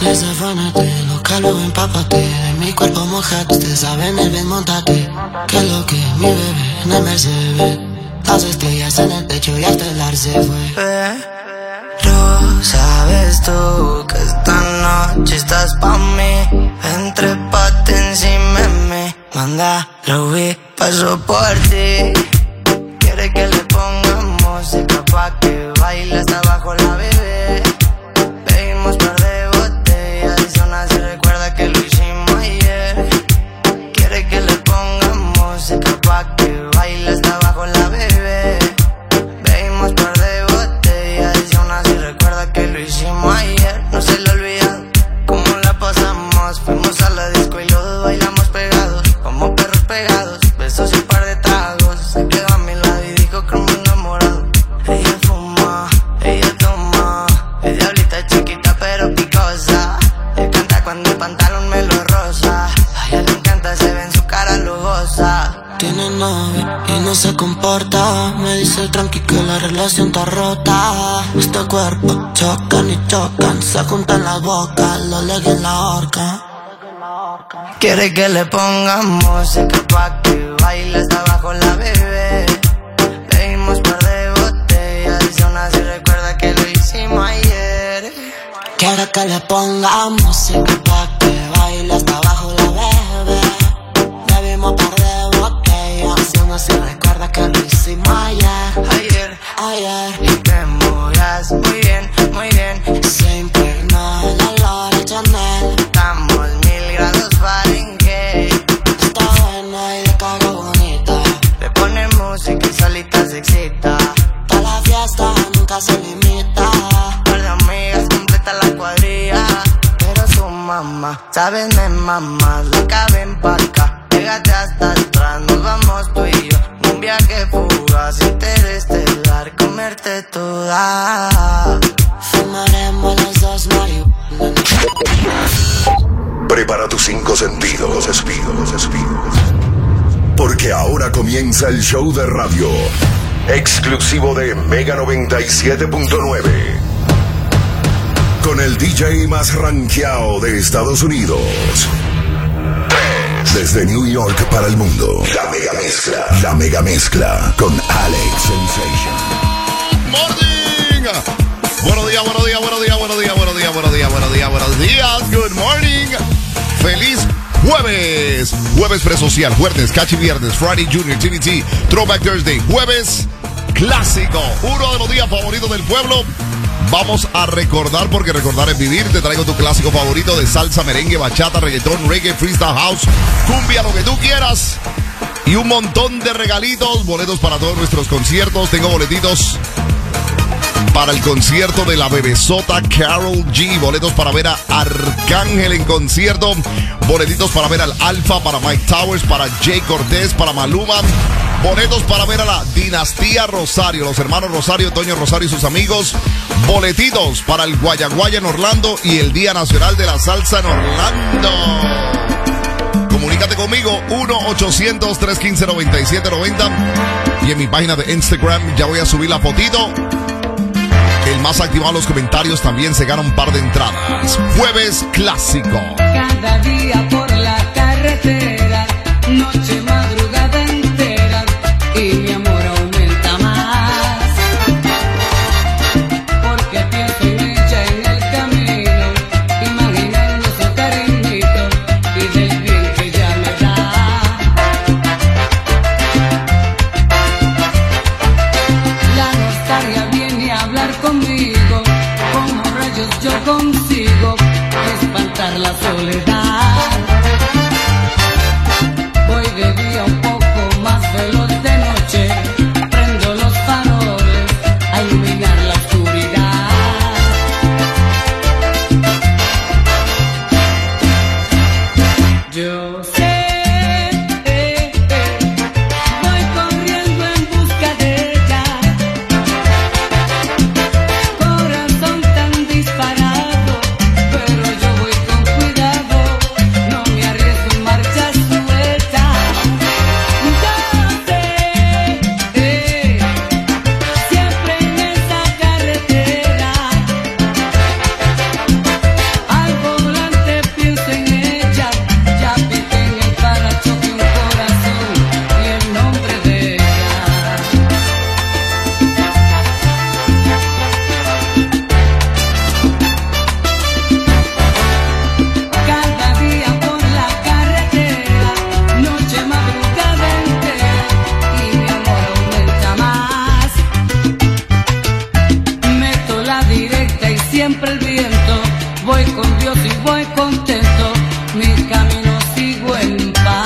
Desafánate, loca, luego empápate. De mi cuerpo mojate, ustedes saben el bien, montate. Que es lo que mi bebé en el Mercedes. Las estrellas en el techo y hasta el ar se fue. Pero sabes tú que esta noche estás pa' mí. Entrépate encima de mí. Manda, lo vi, paso por ti. Quiere que le pongamos música pa' que baile hasta abajo la bebé. Pedimos par de botellas y zona se recuerda que lo hicimos ayer. Quiere que le pongamos música pa' que baile hasta abajo la bebé. Pedimos par de botellas y zona se recuerda que lo hicimos ayer. No se le olvida cómo la pasamos. Fuimos a la disco y los dos bailamos pegados, como perros pegados. Besos y un par de tragos. Se quedó a mi lado y dijo que me enamorado. Ella fuma, ella toma. Es diablita chiquita pero picosa. Le canta cuando el pantalón me lo rosa. A ella le encanta, se ve en su cara lujosa. Tiene novio y no se comporta. Me dice tranqui que la relación está rota. Este cuerpo chocan y chocan. Se juntan las bocas, lo leguen en la horca. Quiere que le pongamos música pa' que baile hasta abajo la bebé. Pedimos par de botellas y zona se recuerda que lo hicimos ayer. Quiere que le pongamos música pa' que baile hasta abajo la bebé. Bebimos par de botellas y zona se recuerda que lo hicimos ayer. Ayer y te mudas muy bien, muy bien. Se impregnó el olor a Chanel. Estamos 1000 grados Fahrenheit. Está buena y de cara bonita. Le pone música y solita se excita. Toda la fiesta nunca se limita. Par de amigas completa la cuadrilla. Pero su mamá, sabes, me mamá. La caben pa' acá, pégate hasta atrás. Nos vamos tú y yo, un viaje fugaz, interestelar, comerte toda. Fumaremos los dos marihuana. Prepara tus 5 sentidos, porque ahora comienza el show de radio exclusivo de Mega 97.9 con el DJ más rankeado de Estados Unidos. Desde New York para el mundo, la mega mezcla con Alex Sensation. Morning. Buenos días. Good morning. Feliz jueves presocial, jueves Cachi Viernes, Friday Junior, TNT, Throwback Thursday, jueves clásico, uno de los días favoritos del pueblo. Vamos a recordar, porque recordar es vivir. Te traigo tu clásico favorito de salsa, merengue, bachata, reggaetón, reggae, freestyle house, cumbia, lo que tú quieras. Y un montón de regalitos, boletos para todos nuestros conciertos. Tengo boletitos para el concierto de la bebesota Karol G, boletos para ver a Arcángel en concierto, boletitos para ver al Alfa, para Mike Towers, para Jay Cortés, para Maluma, boletos para ver a la Dinastía Rosario, los hermanos Rosario, Toño Rosario y sus amigos, boletitos para el Guayaguaya en Orlando y el Día Nacional de la Salsa en Orlando. Comunícate conmigo, 1-800-315-9790, y en mi página de Instagram ya voy a subir la fotito. El más activado en los comentarios también se gana un par de entradas. Jueves clásico. Cada día por la carretera, noche, madrugada entera, y mi amor aumenta más. Porque pienso en ella en el camino, imaginando su cariñito y del bien que ella me da. La nostalgia viene a hablar conmigo, como rayos yo consigo espantar la soledad. Voy de día un poco más veloz, de noche prendo los faroles a iluminar la oscuridad. Yo sé, voy corriendo en busca de ella. Corazón tan disparado, pero yo voy con cuidado. voy con Dios y voy contento, mi camino sigo en paz.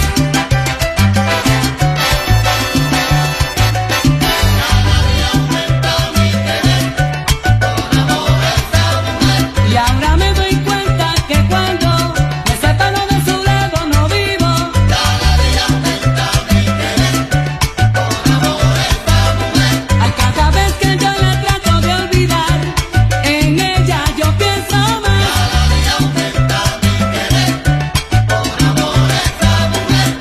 Y ahora me doy cuenta que cuando me separo de su lado no vivo. Cada día aumenta mi querer por amor a esta mujer. Ay, cada vez que yo la trato de olvidar, en ella yo pienso más. Cada día aumenta mi querer por amor a esta mujer.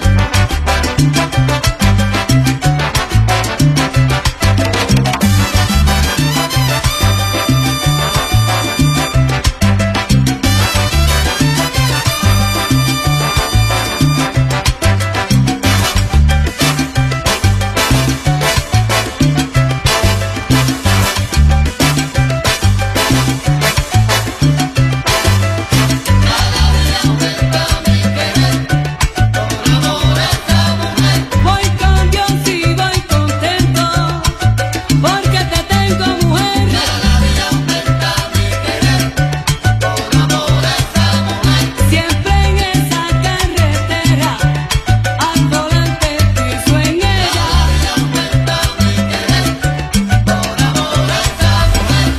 Voy con Dios y voy contento, porque te tengo mujer. Cada día aumenta mi querer por amor a esta mujer. Siempre en esa carretera, al volante pienso en ella. Cada día aumenta mi querer por amor a esta mujer.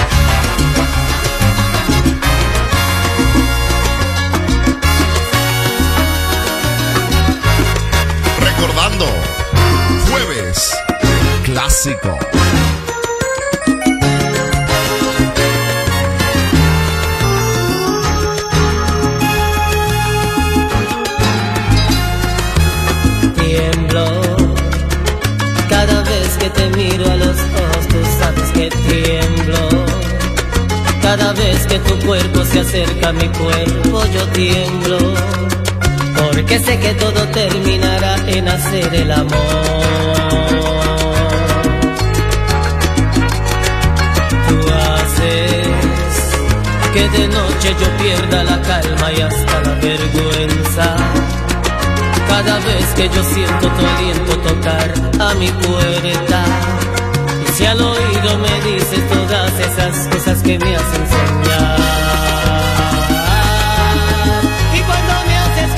Recordando, jueves clásico. Tiemblo cada vez que te miro a los ojos, tú sabes que tiemblo. Cada vez que tu cuerpo se acerca a mi cuerpo, yo tiemblo. Porque sé que todo terminará en hacer el amor. Tú haces que de noche yo pierda la calma y hasta la vergüenza. Cada vez que yo siento tu aliento tocar a mi puerta, y si al oído me dices todas esas cosas que me hacen soñar. Y cuando me haces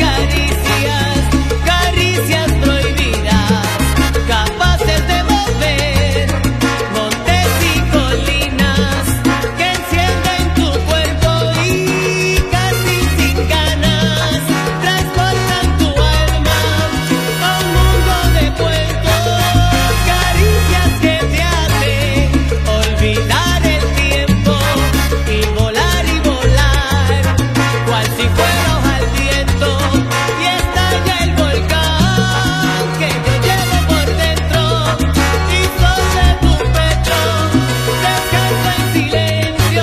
caricias prohibidas, capaces de mover montes y colinas, que encienden tu cuerpo y casi sin ganas transportan tu alma a un mundo de cuentos. Caricias que te hacen olvidar el tiempo y volar, cual si fuera hoja al viento, y estalla el volcán que yo llevo por dentro, y sobre tu pecho descanso en silencio.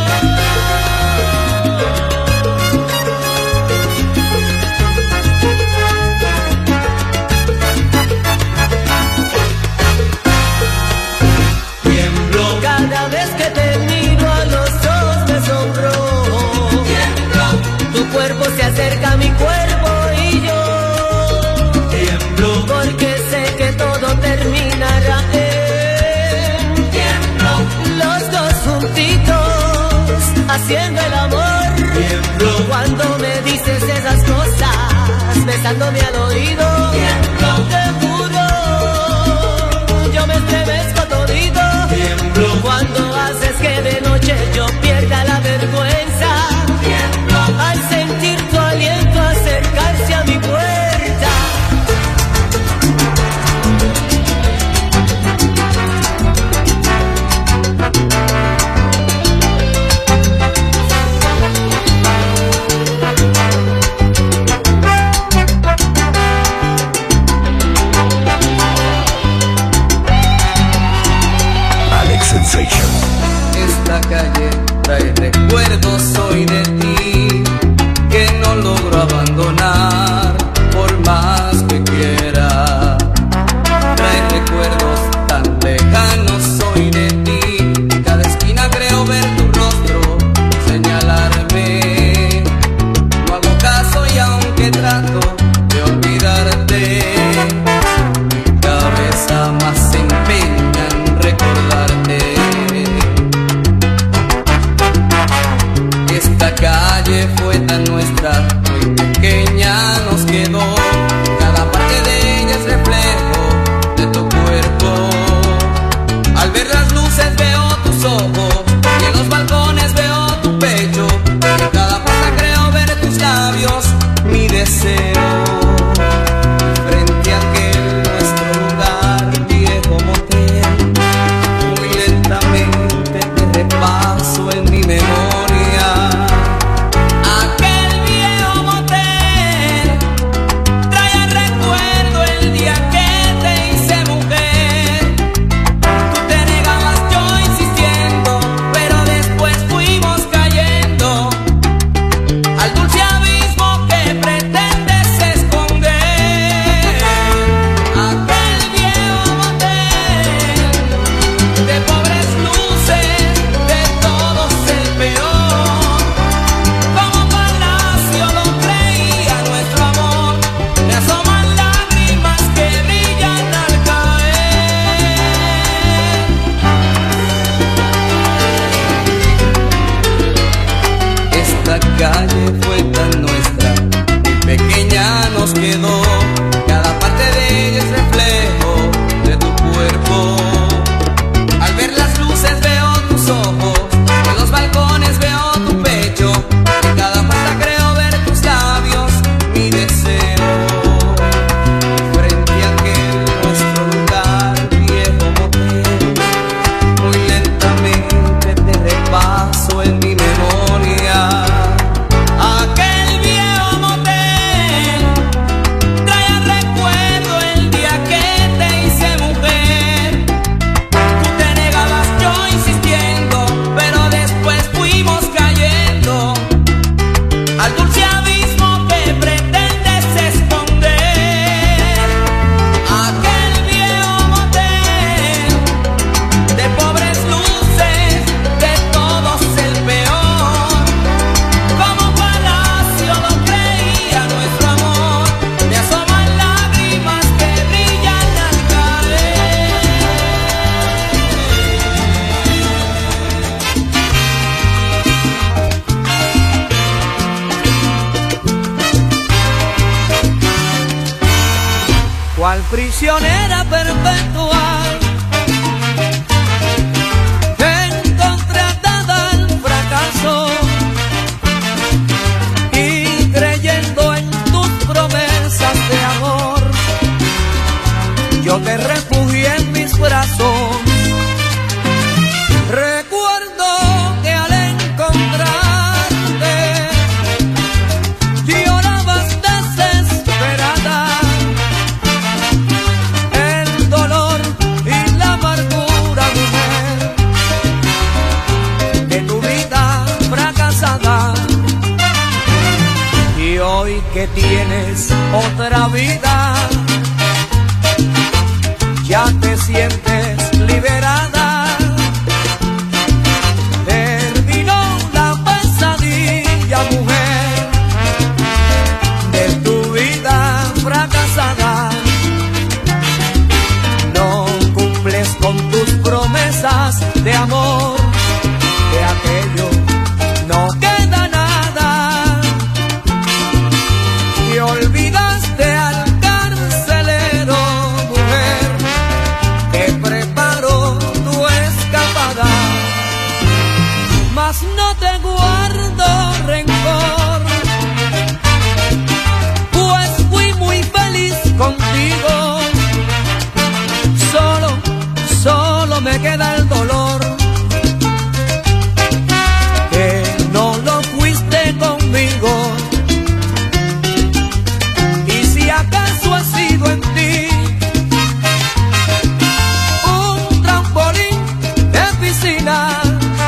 Tiemblo cada vez que te miro a los ojos, me sonrojo. Tiemblo, tu cuerpo se acerca a mi cuerpo y yo tiemblo, porque sé que todo terminará en tiemblo, los dos juntitos haciendo el amor. Tiemblo, cuando me dices esas cosas, besándome al oído. Tiemblo, te juro, yo me estremezco todito. Tiemblo, cuando haces que de noche yo pierda la vergüenza. Tiemblo, al sentir tu aliento acercarse a mi puerta. Alex Sensation. Esta calle trae recuerdos calle fue tan nuestra, muy pequeña nos quedó. Cada parte de ella es reflejo de tu cuerpo. Al ver las luces veo tus ojos y en los balcones veo tu pecho. En cada puerta creo ver tus labios, mi deseo. Frente a aquel nuestro lugar, viejo motel, muy lentamente te repaso en mi memoria. Aquel viejo motel trae al recuerdo el día que te hice mujer. Tú te negabas, yo insistiendo, pero después fuimos cayendo al dulce abismo que pretendes esconder. Aquel viejo motel de pobres luces, de todos el peor. Como palacio lo creía nuestro amor, me asoman lágrimas que brillan al caer. Esta calle fue tan nuestra, muy pequeña nos quedó. Cada parte de ella es reflejo de tu cuerpo. Al ver las luces veo tus ojos, en los balcones veo tu pecho. En cada puerta creo ver tus labios, mi deseo. Frente a aquel nuestro lugar, viejo motel, muy lentamente te repaso en mi memoria. Aquel viejo motel trae al recuerdo el día que te hice mujer. Tú te negabas, yo insistiendo, pero después fuimos cayendo al dulce abismo que pretendes esconder. Aquel viejo motel de pobres luces, de todos el peor. Como palacio lo creía nuestro amor, me asoman lágrimas que brillan al caer. Cual prisionera perpetual, encontré atada al fracaso y creyendo en tus promesas de amor, yo te refugié en mis brazos. Recuerdo que al encontrarte llorabas desesperada. El dolor y la amargura, mujer, de tu vida fracasada. Y hoy que tienes otra vida, ya te sientes liberada. Terminó la pesadilla, mujer, de tu vida fracasada. No cumples con tus promesas de amor, de aquello no queda nada. Y olvidaste al carcelero, mujer, que preparó tu escapada. Mas no te guardo rencor, pues fui muy feliz contigo. Solo me queda el dolor, que no lo fuiste conmigo. Y si acaso he sido en ti un trampolín de piscina,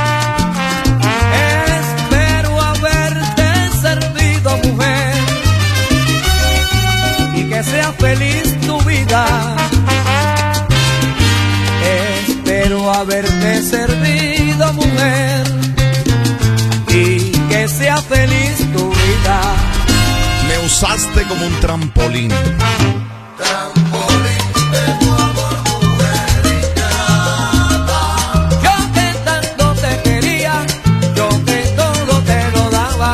espero haberte servido, mujer, y que sea feliz tu vida. Espero haberte servido, mujer, y que sea feliz tu vida. Me usaste como un trampolín. Trampolín de tu amor, mujer ingrata. Yo que tanto te quería, yo que todo te lo daba.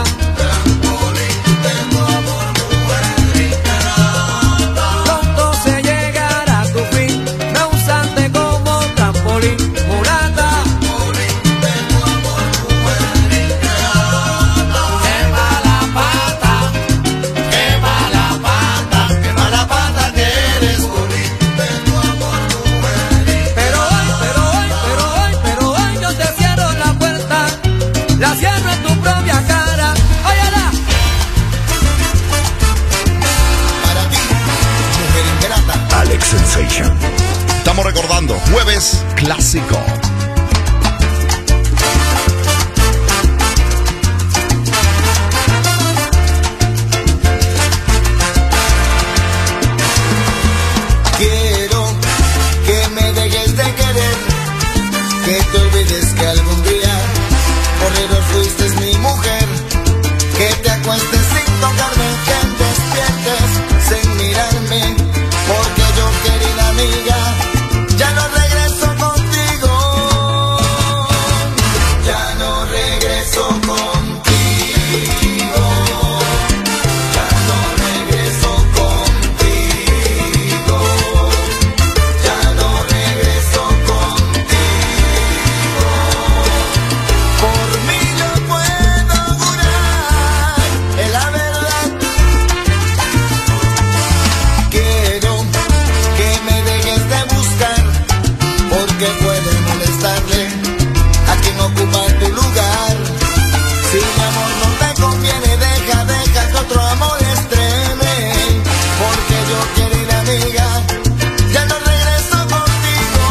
Jueves clásico. Quiero que me dejes de querer, que te olvides que algún día por error fuiste mi mujer, que te acuestes sin tocarme, que despiertes sin mirarme, porque yo, querida amiga, ya no regreso contigo, ya no regreso contigo. Que puede molestarle a quien ocupa tu lugar. Si mi amor no te conviene, deja que otro amor estrene, porque yo, querida amiga, ya no regreso contigo,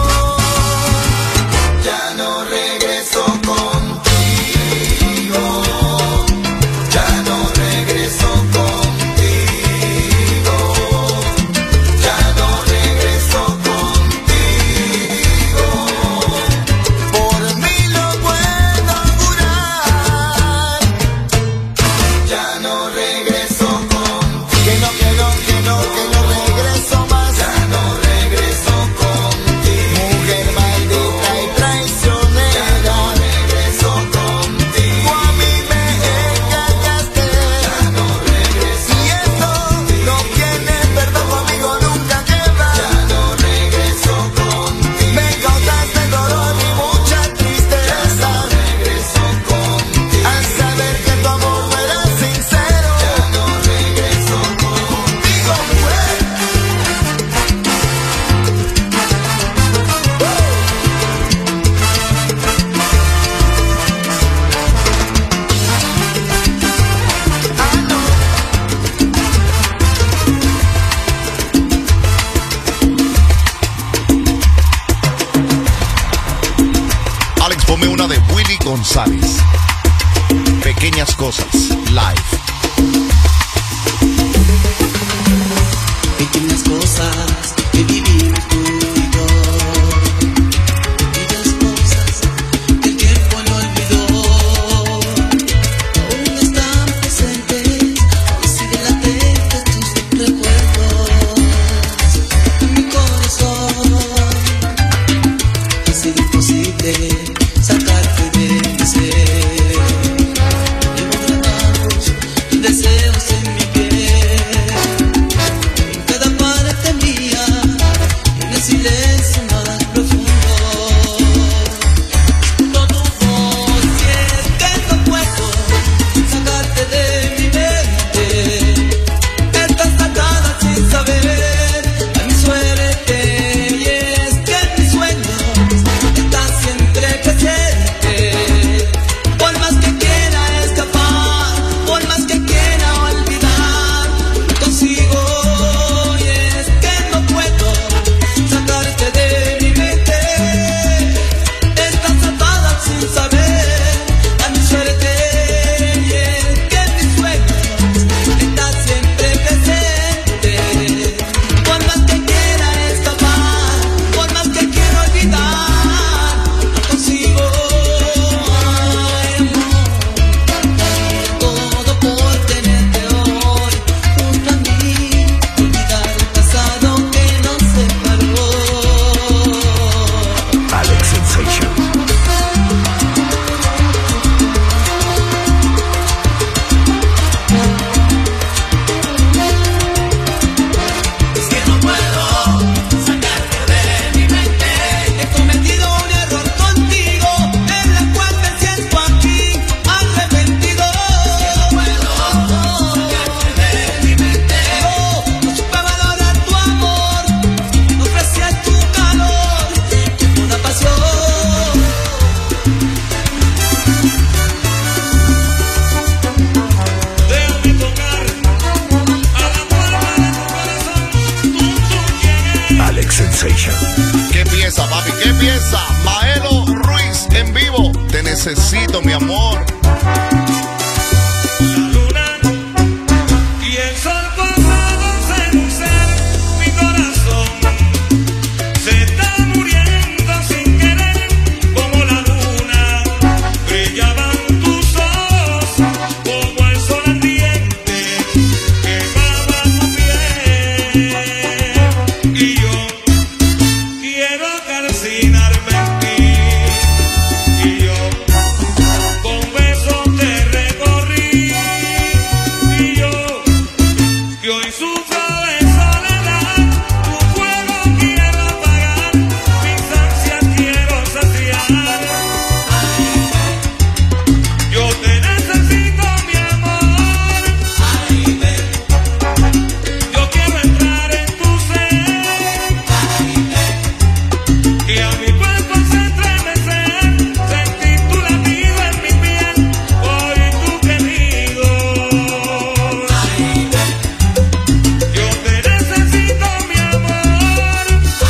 ya no regreso contigo, ya no regreso contigo, ya no regreso contigo. González, Pequeñas Cosas, live. Pequeñas cosas que vivimos tú y yo, pequeñas cosas que el tiempo no olvidó, aún están presentes, aún siguen latentes tus recuerdos en mi corazón. Ha sido imposible sacarte de mi ser, llevo grabados tus deseos en mi piel, en cada parte mía, en el silencio más profundo, escucho tu voz y es que no puedo sacarte de mi mente, estás atada sin saber a mi suerte, y es que en mis sueños estás siempre presente. Por más que quiera escapar, por más que quiera olvidar, no consigo, y es que no puedo sacarte de mi mente, estás atada sin saber a mi suerte, y es que en mis sueños estás siempre presente. Por más que quiera escapar, por más que quiera olvidar, no consigo. Ay, amor, todo por tenerte hoy junto a mí, olvidar el pasado que nos separó. Alex Sensation. Es que no puedo sacarte de mi mente. He cometido un error contigo, en la cual me siento aquí arrepentido. Es que no puedo sacarte de mi mente. No supe valorar tu amor, no ofrecía tu calor, una pasión. Déjame tocar a la puerta de tu corazón. Alex Sensation. ¿Qué pieza papi. ¿Qué piensa? Maelo Ruiz en vivo. Te necesito, mi amor. Y el sol posado seduce mi corazón. Se está muriendo sin querer, como la luna. Brillaban tus ojos, como el sol ardiente. Quemaba tu piel. Y yo quiero calcinarme en ti. Y yo con besos te recorrí. Y yo que hoy sufro de soledad, tu fuego quiero apagar, mis ansias quiero saciar. Yo te necesito, mi amor. Yo quiero entrar en tu ser, y a mi cuerpo se estremecer, sentir tu latido en mi piel, oír tu querido. Yo te necesito, mi amor.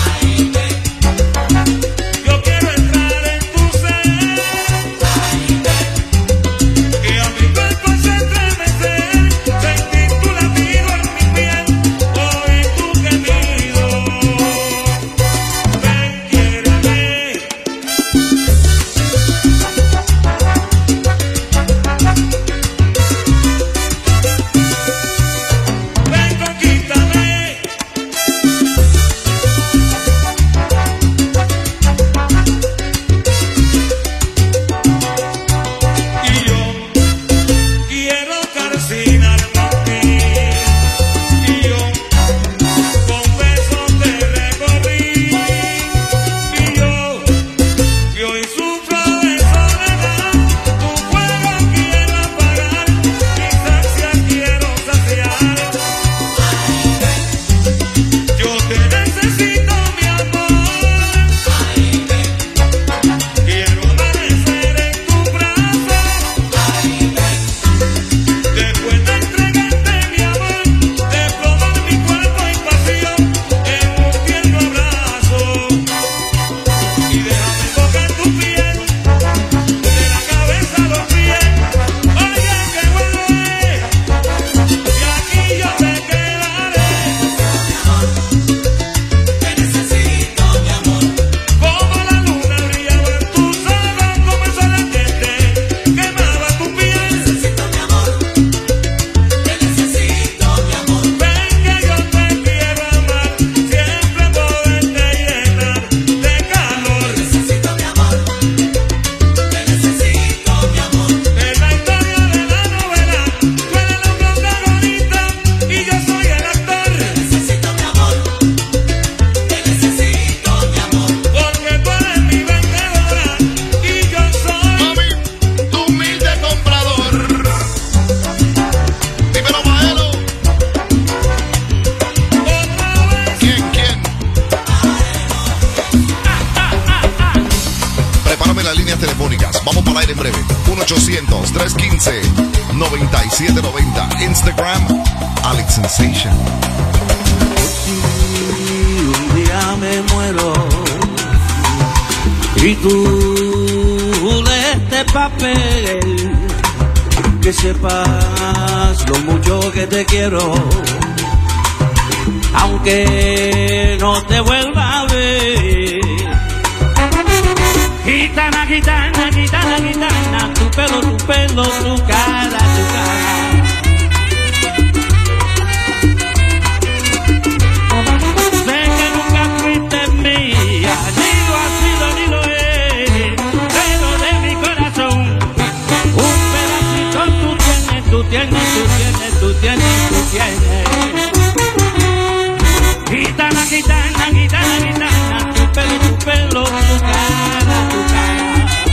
Yo quiero entrar en tu ser, que a mi cuerpo se estremecer, sentir tu latido en mi piel, oír tu querido. Ven, quiéreme. Ven, conquístame. Y yo quiero calcinarme en ti. Y yo con besos te recorrí. Y yo que hoy sufro de soledad, tu fuego quiero apagar, mis ansias quiero saciar. Yo te necesito, mi amor. Quiero amanecer en tu brazo. Después de entregarte mi amor, de probar mi cuerpo y pasión en un tierno abrazo. Y déjame tocar tu piel, de la cabeza a los pies. Oye, qué bueno es, y aquí yo me quedaré. Te necesito, mi amor. Como la luna brillaba en tus ojos, como el sol ardiente quemaba tu piel. Necesito, mi amor. Te necesito, mi amor. Ven que yo te quiero amar, siempre poderte llenar de calor. Necesito, mi amor. Te necesito, mi amor. En la historia de la novela, tú eres la protagonista y yo soy el actor. Necesito, mi amor. Te necesito, mi amor. Porque tú eres mi vendedora y yo soy Mami, tu humilde comprador. Dímelo, Maelo. otra vez. ¿Quién? Prepárame las líneas telefónicas. Vamos para el aire en breve. 1-800-315-9790. Instagram, Alex Sensation. Si un día me muero y tú lees este papel, que sepas lo mucho que te quiero, aunque no te vuelva a ver. Gitana, gitana, gitana, gitana, tu pelo, tu cara, tu cara. Sé que nunca fuiste mía, ni lo has sido ni lo eres, pero de mi corazón un pedacito tú tienes, tú tienes, tú tienes, tú tienes, tú tienes. Gitana, gitana, gitana, gitana, tu pelo, tu cara, tu cara.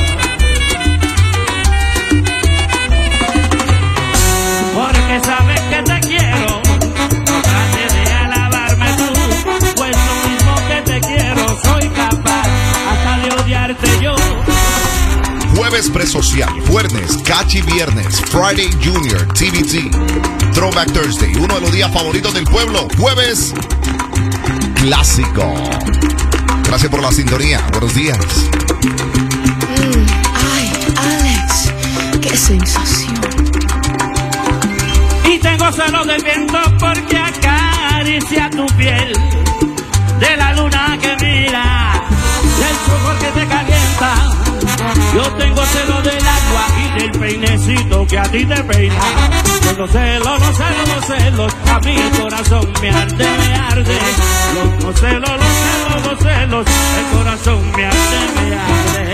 Porque sabes que te quiero, no trates de alabarme tú, pues lo mismo que te quiero, soy capaz hasta de odiarte yo. Jueves presocial, viernes, cachi viernes, Friday Junior, TBT, Throwback Thursday, uno de los días favoritos del pueblo, jueves clásico. Gracias por la sintonía. Buenos días. Ay, Alex, qué sensación. Y tengo celos del viento porque acaricia tu piel, de la luna que mira, del sol que te calienta. Yo tengo celos del agua y del peinecito que a ti te peina. Tengo celos, los celos, los celos, a mí el corazón me arde, me arde. Los celos, los celos, los celos, el corazón me arde, me arde.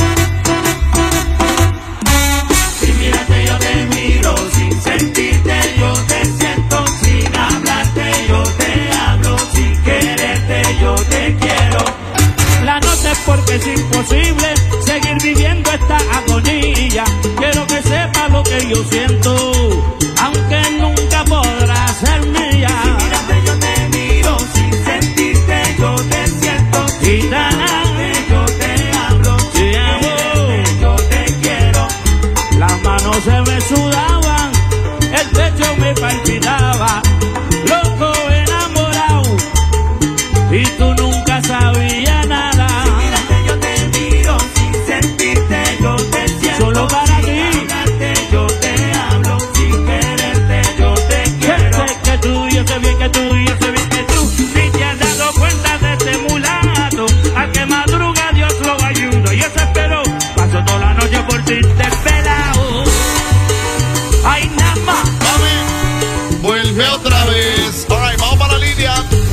Si mírate yo te miro, sin sentirte yo te siento, sin hablarte yo te hablo, sin quererte yo te quiero. La noche es porque es imposible seguir viviendo esta agonía. Quiero que sepas lo que yo siento, aunque nunca podrá ser mía. Si mírate yo te miro, sin sentirte yo te siento, sin hablarte yo te hablo, sin quererte yo te quiero. Las manos se me sudaban, el pecho me palpitaba, loco enamorado, y tú nunca sabías nada. Si mírate yo te miro, sin sentirte yo te siento, solo para ti. Sin hablarte yo te hablo, sin quererte yo te quiero. Sé que tú, yo sé bien que tú, yo sé bien que tú, si te has dado cuenta de este mulato, al que madruga Dios lo ayuda. Yo te espero, paso toda la noche por ti desvelado. Ay, nada más. Mami, vuelve otra vez. All right, vamos para la línea.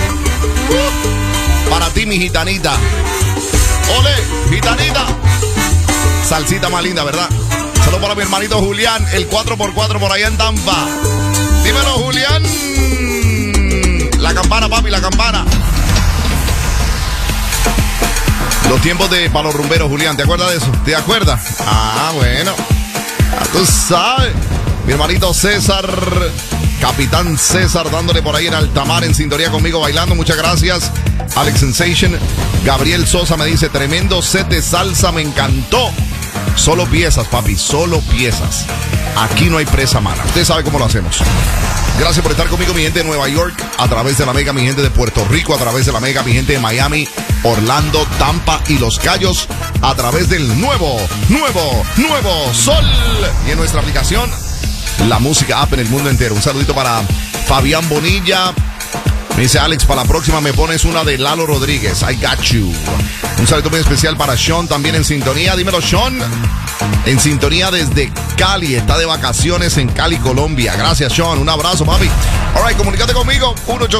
Para ti, mi gitanita. Ole, gitanita. Salsita más linda, ¿verdad? Saludos para mi hermanito Julián, el 4x4 por allá en Tampa. Dímelo, Julián. La campana, papi, la campana. Los tiempos de para los rumberos, Julián, ¿te acuerdas de eso? ¿Te acuerdas? Ah, bueno. Ya tú sabes. Mi hermanito César, Capitán César, dándole por ahí en Altamar, en sintonía conmigo, bailando. Muchas gracias. Alex Sensation. Gabriel Sosa me dice, tremendo set de salsa, me encantó. Solo piezas, papi, solo piezas. Aquí no hay presa mala. Usted sabe cómo lo hacemos. Gracias por estar conmigo, mi gente de Nueva York, a través de la Mega, mi gente de Puerto Rico, a través de la Mega, mi gente de Miami, Orlando, Tampa y Los Cayos, a través del nuevo Sol. Y en nuestra aplicación, la música app en el mundo entero. Un saludito para Fabián Bonilla. Me dice, Alex, para la próxima me pones una de Lalo Rodríguez. I got you. Un saludo muy especial para Sean, también en sintonía. Dímelo, Sean. En sintonía desde Cali. Está de vacaciones en Cali, Colombia. Gracias, Sean. Un abrazo, papi. All right, comunícate conmigo.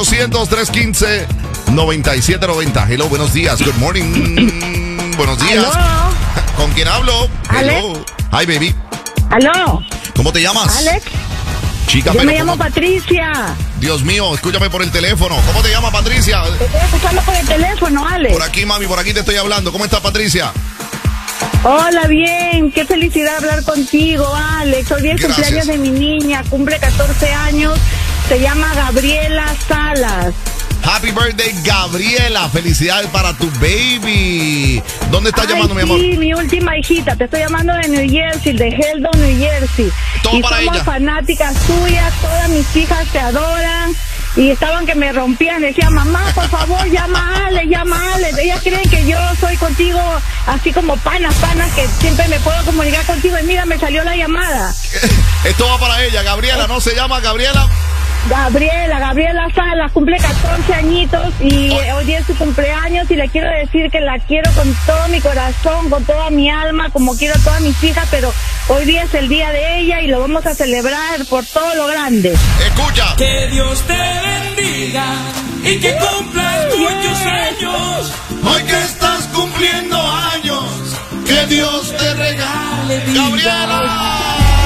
1-800-315-9790. Hello, buenos días. Good morning. Buenos días. ¿Aló? ¿Con quién hablo? ¿Alex? Hello. Hi, baby. ¿Aló? ¿Cómo te llamas? Alex. Chica, Yo pero me llamo ¿cómo? Patricia. Dios mío, escúchame por el teléfono. ¿Cómo te llamas, Patricia? Te estoy escuchando por el teléfono, Alex. Por aquí, mami, por aquí te estoy hablando. ¿Cómo estás, Patricia? Hola, bien. Qué felicidad hablar contigo, Alex. Hoy día es Gracias. cumpleaños de mi niña. Cumple 14 años. Se llama Gabriela Salas. Happy birthday, Gabriela. Felicidades para tu baby. ¿Dónde estás llamando, mi amor? Sí, mi última hijita. Te estoy llamando de New Jersey, de Heldon, New Jersey. Todo y para somos ella. fanáticas tuyas. Todas mis hijas te adoran. Y estaban que me rompían. Decían, mamá, por favor, llama a Alex, llama a Alex. Ellas creen que yo soy contigo así como panas, que siempre me puedo comunicar contigo. Y mira, me salió la llamada. Esto va para ella, Gabriela. ¿No se llama Gabriela? Gabriela Salas, cumple 14 añitos y hoy día es su cumpleaños y le quiero decir que la quiero con todo mi corazón, con toda mi alma, como quiero a todas mis hijas, pero hoy día es el día de ella y lo vamos a celebrar por todo lo grande. Escucha. Que Dios te bendiga y que cumplas muchos años. Hoy que estás cumpliendo años, que Dios te regale vida. Gabriela.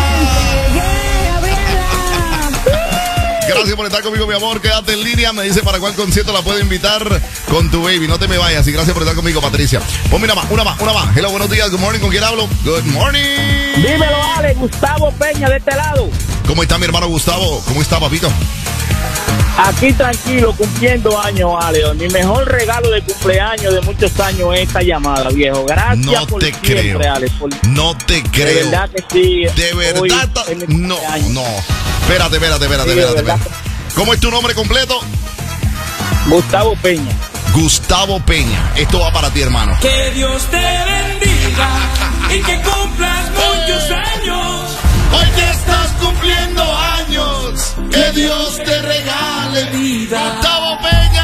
Gracias por estar conmigo, mi amor. Quédate en línea. Me dice para cuál concierto la puedo invitar con tu baby. No te me vayas. Y gracias por estar conmigo, Patricia. Pues mira, una más. Hello, buenos días. Good morning. ¿Con quién hablo? Good morning. Dímelo, Ale. Gustavo Peña, de este lado. ¿Cómo está mi hermano Gustavo? ¿Cómo está, papito? Aquí tranquilo, cumpliendo años, Ale. Mi mejor regalo de cumpleaños de muchos años es esta llamada, viejo. Gracias No por te siempre, creo. Ale. No te creo. De verdad que sí. De verdad. Hoy es mi No. cumpleaños. Espérate. Sí, de verdad. ¿Cómo es tu nombre completo? Gustavo Peña. Gustavo Peña. Esto va para ti, hermano. Que Dios te bendiga y que cumplas muchos años. Hoy que estás cumpliendo años, que Dios te regale vida. Gustavo Peña.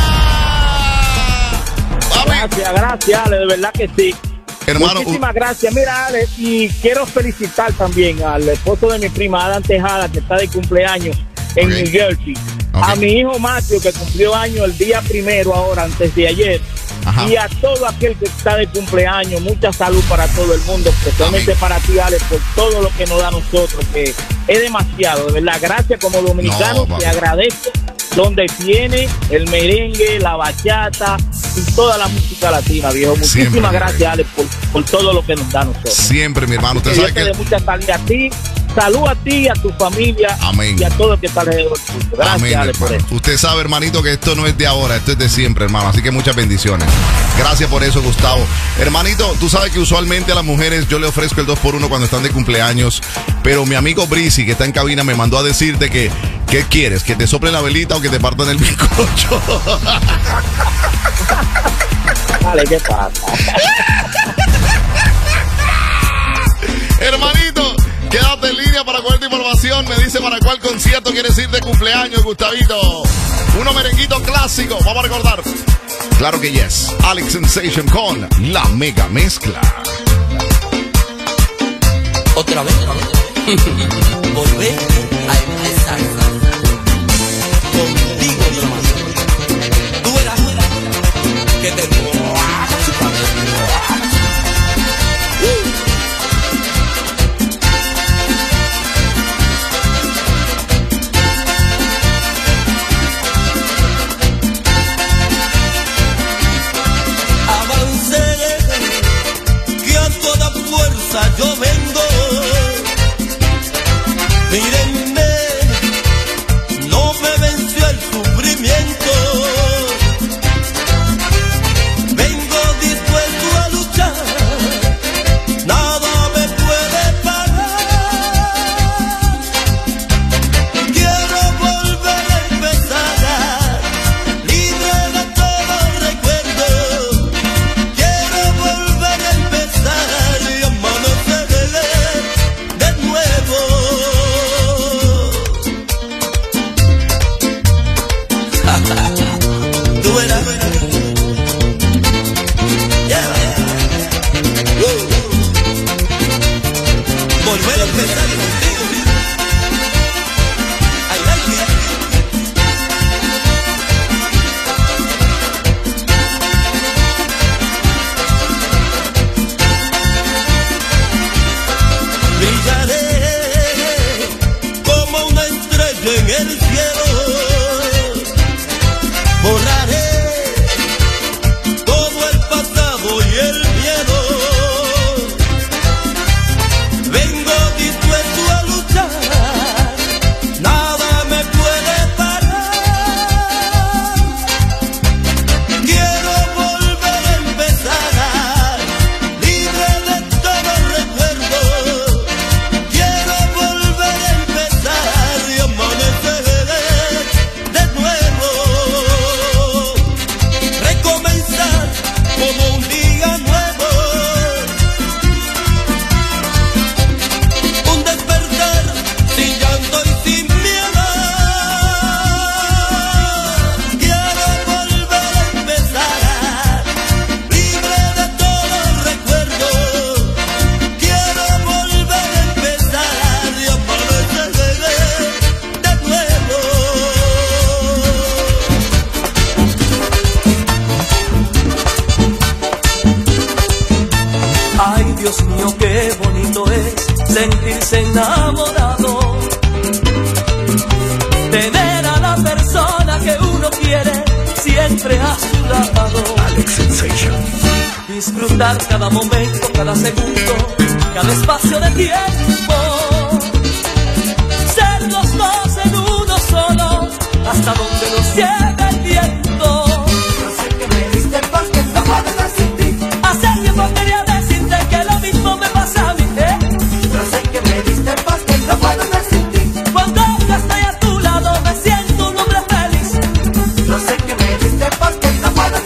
Gracias, Ale, de verdad que sí. Hermano, muchísimas gracias. Mira, Ale, y quiero felicitar también al esposo de mi prima, Adam Tejada, que está de cumpleaños en New Jersey. A mi hijo Mateo, que cumplió año el día primero ahora, antes de ayer. Ajá. Y a todo aquel que está de cumpleaños, mucha salud para todo el mundo, especialmente para ti, Ale, por todo lo que nos da a nosotros, que es demasiado, de verdad. Gracias como dominicano, te agradezco donde tiene el merengue, la bachata y toda la música latina, viejo. Muchísimas gracias, Ale, por todo lo que nos da a nosotros. Siempre, mi hermano. Usted sabe que de mucha salud a ti. Salud a ti, a tu familia. Amén. Y a todo el que está alrededor tuyo. Gracias, amén, Ale, por eso. Usted sabe, hermanito, que esto no es de ahora, esto es de siempre, hermano. Así que muchas bendiciones. Gracias por eso, Gustavo. Hermanito, tú sabes que usualmente a las mujeres yo le ofrezco el 2x1 cuando están de cumpleaños, pero mi amigo Brisi, que está en cabina, me mandó a decirte que, ¿qué quieres? ¿Que te soplen la velita o que te partan el bizcocho? Dale, ¿qué pasa? Hermanito, quédate en línea para cualquier información. Me dice para cuál concierto quieres ir de cumpleaños, Gustavito. Uno merenguito clásico, vamos a recordar. Claro que yes. Alex Sensation con La Mega Mezcla. Otra vez. Volver a empezar. Contigo, mi hermano. Tú verás que te yo vengo, mírenme, no me venció el sufrimiento, vengo dispuesto a luchar, nada me puede parar, quiero volver a empezar, libre de todo recuerdo, quiero volver a empezar. Tú verás. Volver a empezar contigo. I like it. Brillaré como una estrella en el cielo. Borraré todo el pasado y el miedo. Vengo dispuesto a luchar, nada me puede parar. Quiero volver a empezar, libre de todo recuerdo. Quiero volver a empezar y amanecer de nuevo. Recomenzar como un día nuevo, un despertar sin llanto y sin miedo. Quiero volver a empezar, libre de todo recuerdo. Quiero volver a empezar y amanecer de nuevo. Ay, Dios mío, qué bonito es sentirse enamorado. Tener a la persona que uno quiere siempre a su lado. Alex Sensation. Disfrutar cada momento, cada segundo, cada espacio de tiempo. Ser los dos en uno solo, hasta donde nos lleve el viento. Yo sé que me diste porque no puedo estar sin ti. Hace tiempo quería decirte que lo mismo me pasa a mí, Yo sé que me diste porque no puedo estar sin ti. Cuando yo estoy a tu lado me siento un hombre feliz. Yo sé que me diste porque no puedo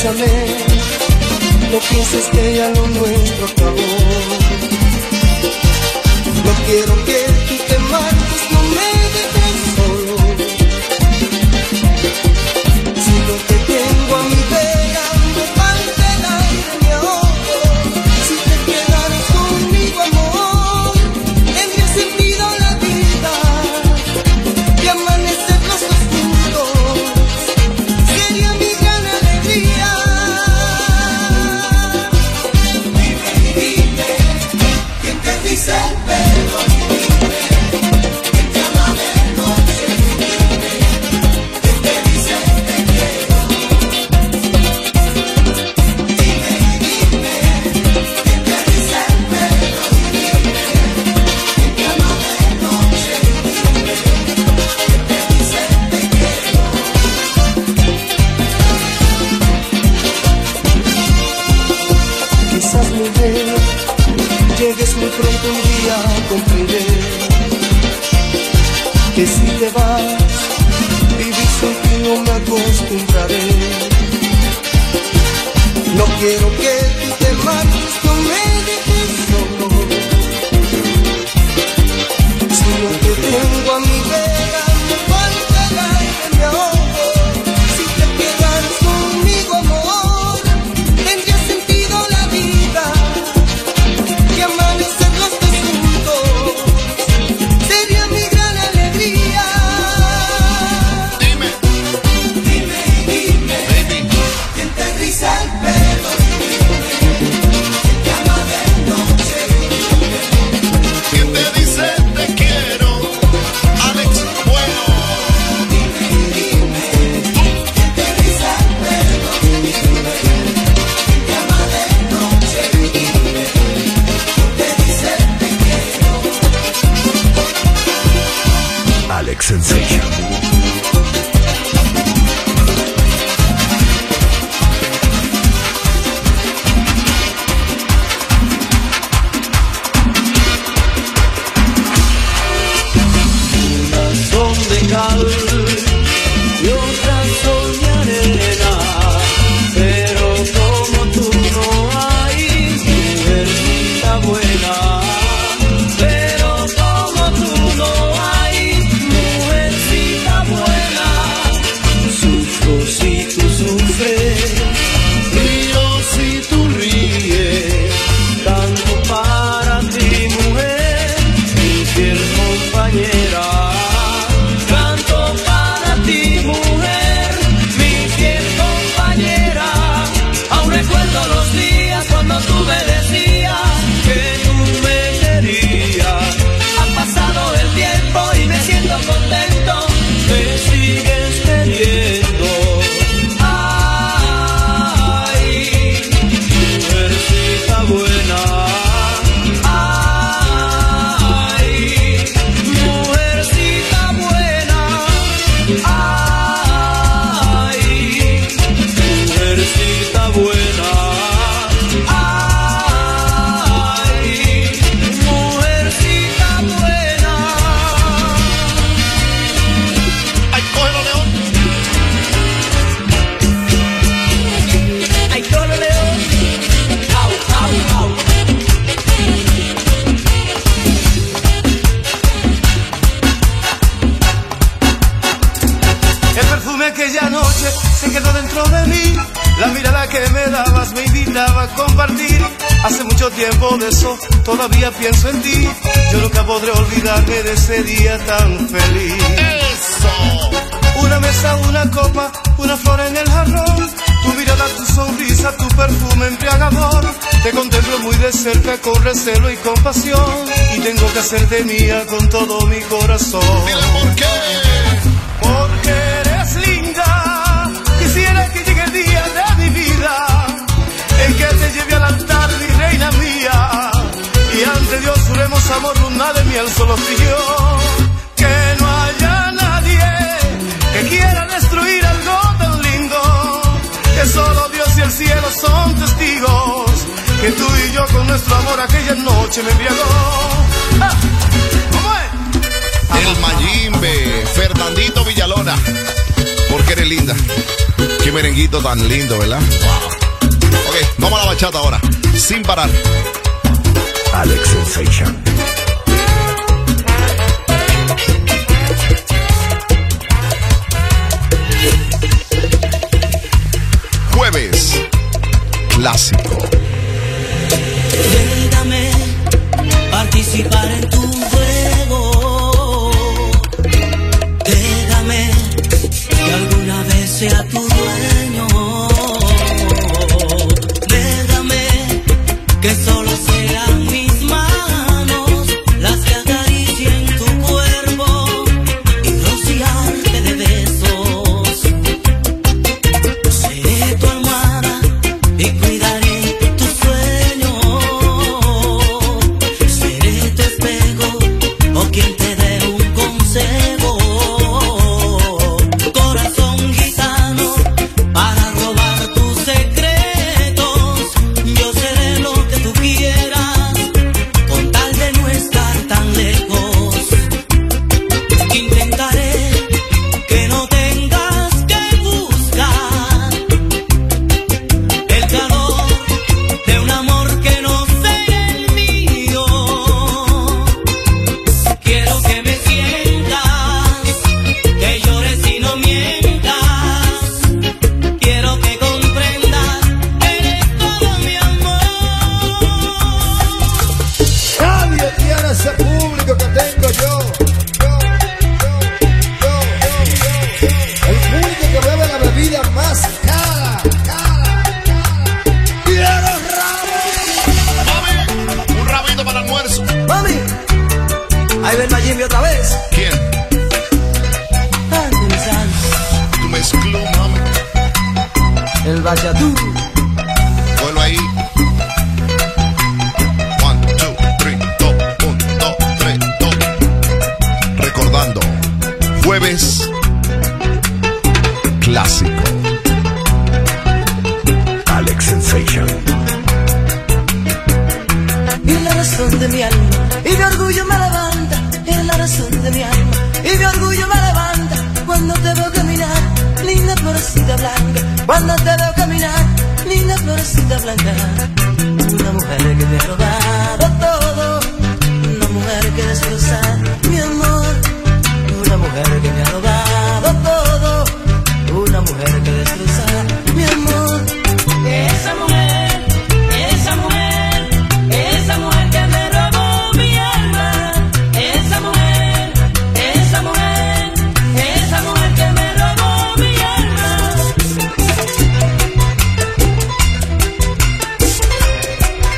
bésame, no pienses que ya lo nuestro acabó. No quiero que tú te marches, no me dejes solo. Si no te tengo a mi vera, me falta el aire, me ahogo. Si te quedaras conmigo, amor, tendría sentido la vida. Y amanecer los dos juntos sería mi gran alegría. Dime, dime, ¿quién te dice el pelo? Dime, ¿quién te ama de noche? Dime, ¿quién te dice te quiero? Dime, dime, ¿quién te dice el pelo? Dime, ¿quién te ama de noche? Dime, ¿quién te dice te quiero? Quizás mujer, llegues muy pronto un día a comprender que si te vas, vivir sin ti no me acostumbraré. No quiero que tú te marches, no me dejes solo. Si no te tengo a mi vera, me falta el aire, me ahogo. Si te quedaras conmigo, amor, tendría sentido la vida. Y amanecer los dos juntos sería mi gran alegría. Dime, dime, dime, ¿quién te riza el pelo? Dime, ¿quién te ama de noche? Dime, ¿quién te dice te quiero? Alex Bueno. dime, dime, ¿quién te riza el pelo? Dime, ¿quién te ama de noche? Dime, ¿quién te dice te quiero? Alex Sensation. Unas son de cal y otras son de arena, pero como tú no hay, mujercita buena. Pero como tú no hay, mujercita buena. Sufro si tú sufres, río si tú ríes, canto para ti, mujer, mi fiel compañera. Canto para ti, mujer, mi fiel compañera. Aún recuerdo los días cuando tú me decías que tú me querías. Ha pasado el tiempo y me siento contento, me sigues queriendo. Ay, mujercita buena. Ay, mujercita buena. Ay, mujercita buena. Ay, mujercita buena. ¡Ay, cógelo, León! Ay, cógelo, León. Au, au, au. El perfume aquella noche se quedó dentro de mí. La mirada que me dabas me invitaba a compartir. Hace mucho tiempo de eso todavía pienso en ti. Yo nunca podré olvidarme de ese día tan feliz. ¡Eso! Una mesa, una copa, una flor en el jarrón. Tu mirada, tu sonrisa, tu perfume embriagador. Te contemplo muy de cerca con recelo y compasión. Y tengo que hacerte mía con todo mi corazón. Dile por qué. Porque eres linda. Quisiera que llegue el día de mi vida en que te lleve al altar, mi reina mía. Y ante Dios juremos amor, luna de miel, solo tú y yo. Que no haya nadie que quiera destruir algo tan lindo. Que solo Dios y el cielo son testigos. Que tú y yo con nuestro amor aquella noche me embriagó. ¡Ah! ¿Cómo es? El Mayimbe, Fernandito Villalona. Porque eres linda. Qué merenguito tan lindo, ¿verdad? Wow. Ok, vamos a la bachata ahora. Sin parar. Alex Sensation. Jueves clásico. Déjame participar en tu juego. Déjame que alguna vez sea tu dueño. Déjame que solo sean mis manos las que acaricien tu cuerpo y rociarte de besos. Seré tu almohada y cuidaré tus sueños. Seré tu espejo o quien te dé un consejo. Corazón gitano para robar tus secretos. Yo seré lo que tú quieras con tal de no estar tan lejos. Intentaré que no tengas que buscar el calor de un amor que no sea el mío. Quiero que me sientas, que llores y no mientas. Quiero que comprendas que eres todo mi amor. Nadie tiene ese público que tengo yo. El público que bebe la bebida más cara. ¡Quiero rabo! Mami, un rabito para el almuerzo. Mami, ahí ven a Jimmy otra vez. ¿Quién? Anthony Sanz, Tú me exclú, mami. el bachatú. Vuelvo ahí. 1, 2, 3, 2, 1, 2, 3, 2. Recordando, jueves clásico. Alex Sensation. Y la razón de mi alma, y mi orgullo me levanta. Es la razón de mi alma, y mi orgullo me levanta. Cuando te veo caminar, linda florecita blanca. Cuando te veo caminar, linda florecita blanca. Una mujer que me ha robado todo. Una mujer que destroza mi amor. Una mujer que me ha robado todo. Una mujer que destroza mi amor. Esa mujer, esa mujer, esa mujer que me robó mi alma. Esa mujer, esa mujer, esa mujer que me robó mi alma.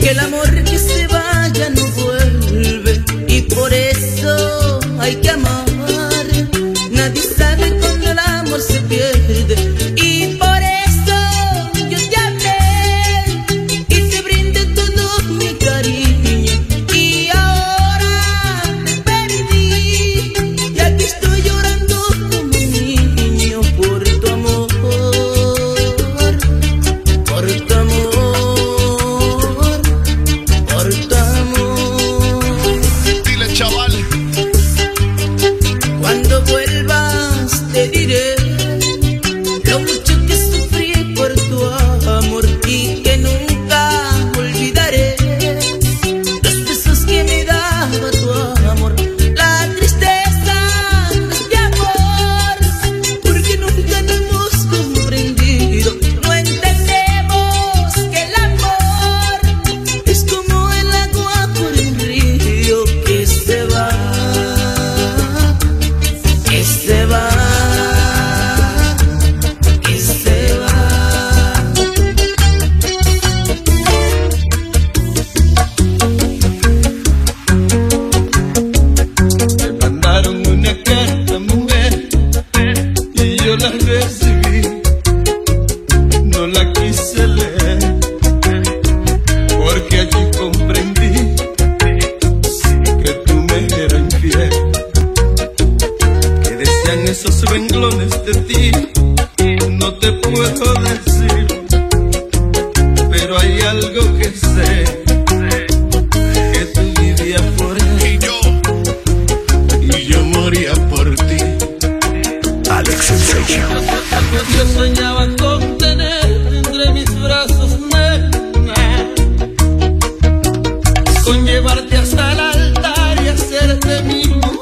que el amor que se vaya no vuelve y por eso hay que amar. Nadie sabe cuando el amor se pierde y por eso yo te amé y te brindé todo mi cariño y ahora te perdí y aquí estoy llorando como un niño por tu amor, por tu amor, por tu amor. Dile, chaval. Cuando vuelvas te diré lo mucho que sufrí por tu amor y que nunca olvidaré los besos que me daba tu amor, la tristeza de amor, porque nunca nos hemos comprendido, no entendemos que el amor es como el agua por el río que se va. Que se va, que se va. Me mandaron una carta, mujer, y yo la recibí. No la quise leer, porque allí comprendí que tú me eras infiel. Esos renglones de ti no te puedo decir, pero hay algo que sé, que tú vivías por él y yo moría por ti. Alex Sensation. Yo soñaba con tener entre mis brazos, nena, con llevarte hasta el altar y hacerte mi mujer.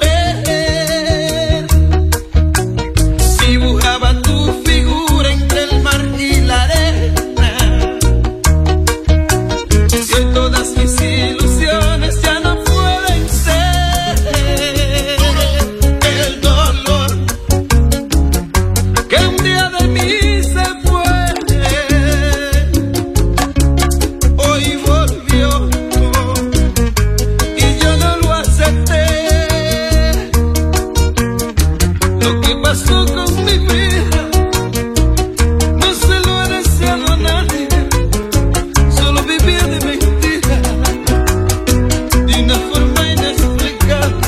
Dibujaba tu figura entre el mar y la arena, y hoy todas mis ilusiones ya no pueden ser. El dolor que un día de mí se fue, hoy volvió y yo no lo acepté. Lo que pasó con mi vida no se lo he deseado a nadie, solo vivía de mentira, de una forma inexplicable.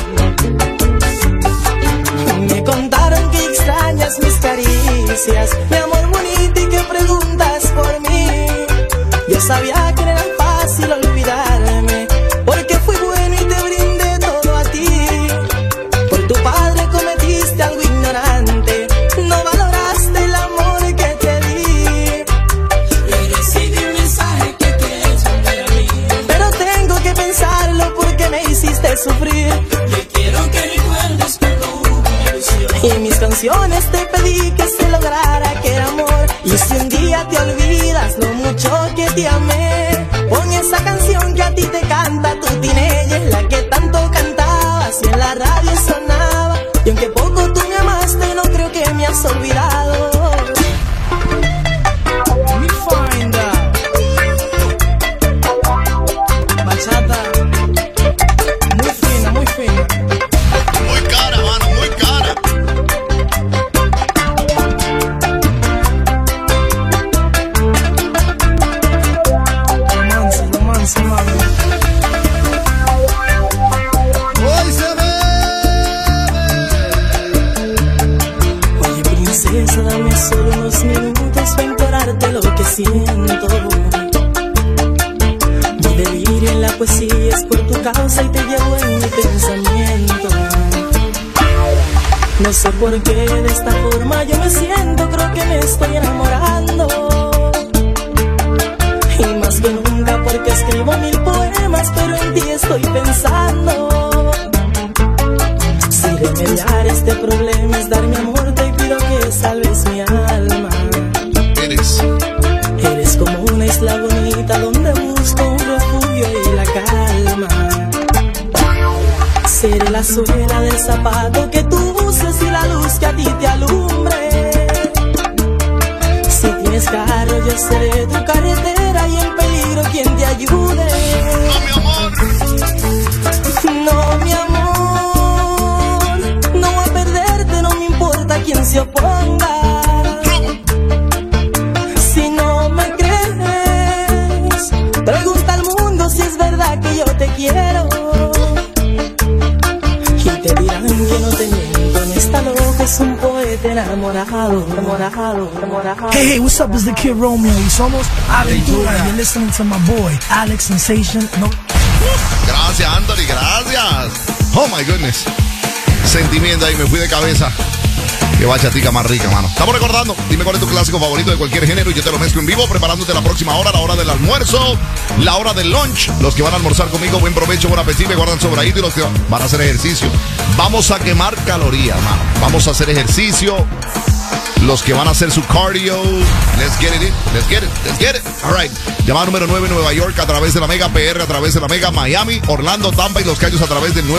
Me contaron que extrañas mis caricias, mi amor bonito, y que preguntas por mí. Yo sabía que no era fácil olvidarme, porque fui bueno y te brindé todo a ti. Por tu padre cometiste algo ignorante, no valoraste el amor que te di. Y recibí un mensaje que quieres volver a mí, pero tengo que pensarlo porque me hiciste sufrir. Yo quiero que recuerdes cuando hubo una ilusión, y en mis canciones te pedí que se lograra aquel amor. Y si un día te olvidas lo mucho que te amé, pon esa canción que a ti te canta tu teenager, la que tanto cantabas y en la radio sonaba. Y aunque poco tú me amaste, no creo que me has olvidado. Mi Finder, bachata, muy fina, muy fina. Muy cara, mano, muy cara. Romance, romance, mami. Hoy se ve. Oye, princesa, dame solo unos minutos para implorarte lo que siento. Mi delirio en la poesía es por tu causa y te llevo en mi pensamiento. No sé por qué de esta forma yo me siento, creo que me estoy enamorando. Y más que nunca porque escribo 1000 poemas, pero en ti estoy pensando. Si remediar este problema es dar mi amor, te pido que salves mi alma. Eres como una isla bonita donde busco un refugio y la calma. Seré la suela del zapato que tú uses y la luz que a ti te alumbre. Si tienes carro yo seré tu carretera y en peligro quien te ayude. se oponga. Si no me crees, pregunta al mundo si es verdad que yo te quiero. Y te dirán que no te miento, en esta loca es un poeta enamorado. Hey, what's up? It's the Kid Romeo. Y somos Aventura. You're listening to my boy, Alex Sensation. No. Gracias, Anthony, gracias. Oh my goodness. Sentimiento ahí, me fui de cabeza. Qué bachatica más rica, mano. Estamos recordando. Dime cuál es tu clásico favorito de cualquier género y yo te lo mezclo en vivo, preparándote la próxima hora, la hora del almuerzo, la hora del lunch. Los que van a almorzar conmigo, buen provecho, buen apetito, me guardan sobradito. Y los que van a hacer ejercicio, vamos a quemar calorías, mano. Vamos a hacer ejercicio. Los que van a hacer su cardio, let's get it in, let's get it, let's get it. All right. Llamada número 9, Nueva York a través de la Mega, PR a través de la Mega, Miami, Orlando, Tampa y Los Cayos a través del 9.